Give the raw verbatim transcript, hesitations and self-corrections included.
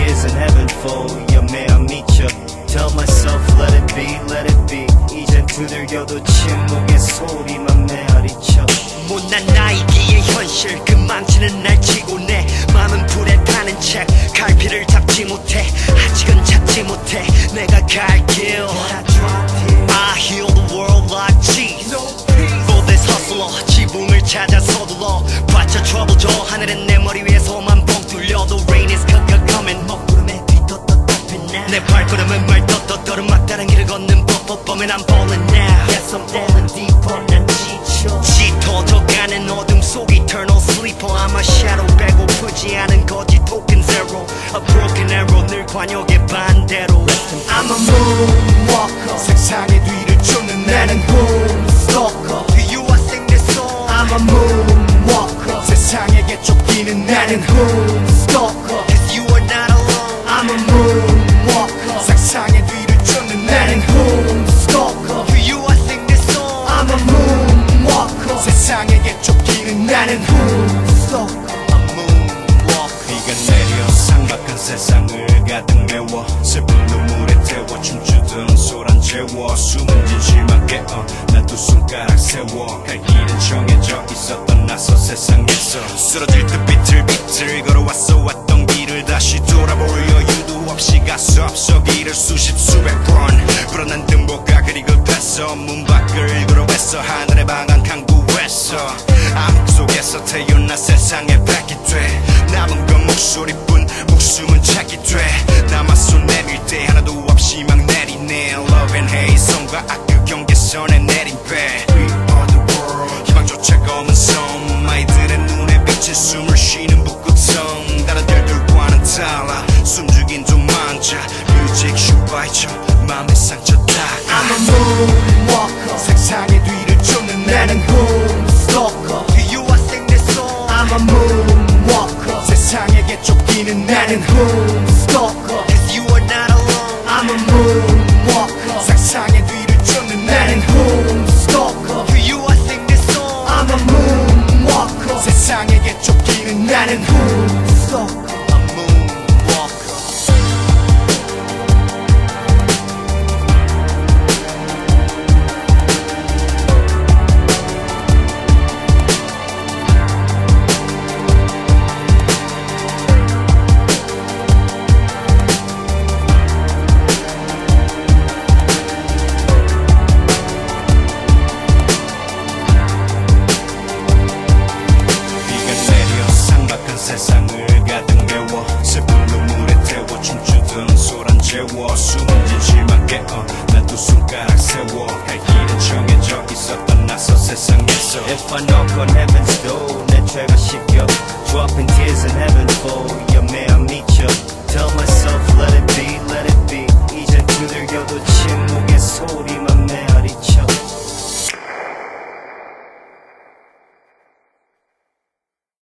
tears in heaven fall. Yeah, may I meet ya? Tell myself let it be, let it be. 이젠 두들겨도 침묵의 소리만 메아리쳐. 못난 나이기의 현실 그 망치는 날 치고 내 맘은 불에 타는 책 갈피를 잡지 못해 아직은 찾지 못해 내가 갈 길 I heal the world like cheese For this hustler 지붕을 찾아 서둘러 봤자 trouble 줘 하늘은 내 머리 위에서만 뻥 뚫려도 rain is coming 먹구름에 뒤떠떠떠 내 발걸음은 말 떳떳떨은 막다른 길을 걷는 법 보면 I'm falling now Yes I'm falling deeper 난 지쳐 짙어져가는 어둠 속 eternal sleeper I'm a shadow 배고프지 않은 거짓 token zero A broken arrow 늘 관역의 반대로 I'm a moonwalker 세상의 뒤를 쫓는 나는 homestalker To you I sing this song I'm a moonwalker 세상에게 쫓기는 나는 homestalker Cause you are not alone I'm a moonwalker 세상의 뒤를 쫓는 나는 homestalker To you I sing this song I'm a moonwalker 세상에게 쫓기는 나는 homestalker A moonwalker 비가 내려 삭막한 세상을 가득 메워 슬픈 눈물에 태워 춤추던 소란 재워 숨은 진실만 깨어 난 두 손가락 세워 갈 길은 정해져 있었던 나서 세상에서 쓰러질 듯 비틀비틀 걸어왔어 왔던 길을 다시 돌아볼 여유도 없이 가서 앞서기를 수십 수백 번 불어난 등보가 그리고 뺐어 문 밖을 걸어왔어 하늘의 방안 강구했어 암흑 속에서 태어나 세상에 뱉게 돼 남은 건 목소리뿐 목숨은 찾게 돼 남아서 내밀 때 하나도 없이 막 내리네 Love and hate 선과 악의 경계선에 내린 배 We are the world 희망조차 검은 섬 아이들의 눈에 비친 숨을 쉬는 북극성 다른 들들과는 달라 숨죽인 좀 많자 뮤직 슈바이처 맘의 상처 다 I'm a moonwalker 세상의 뒤를 쫓는 나는 homestalker To you I sing this song I'm a moonwalker 세상에게 쫓기는 나는 homestalker Cause you are not alone I'm a moonwalker 세상의 뒤를 쫓는 나는 homestalker To you I sing this song I'm a moonwalker 세상에게 쫓기는 나는 homestalker A moonwalker 세상을 가득 메워 슬픈 눈물에 태워 춤추던 소란 재워 숨은 진실만 깨어 난 두 손가락 세워 갈 길은 정해져 있었던 나서 세상에서 If I knock on heaven's door 내 죄가 씻겨 Dropping tears in heaven fall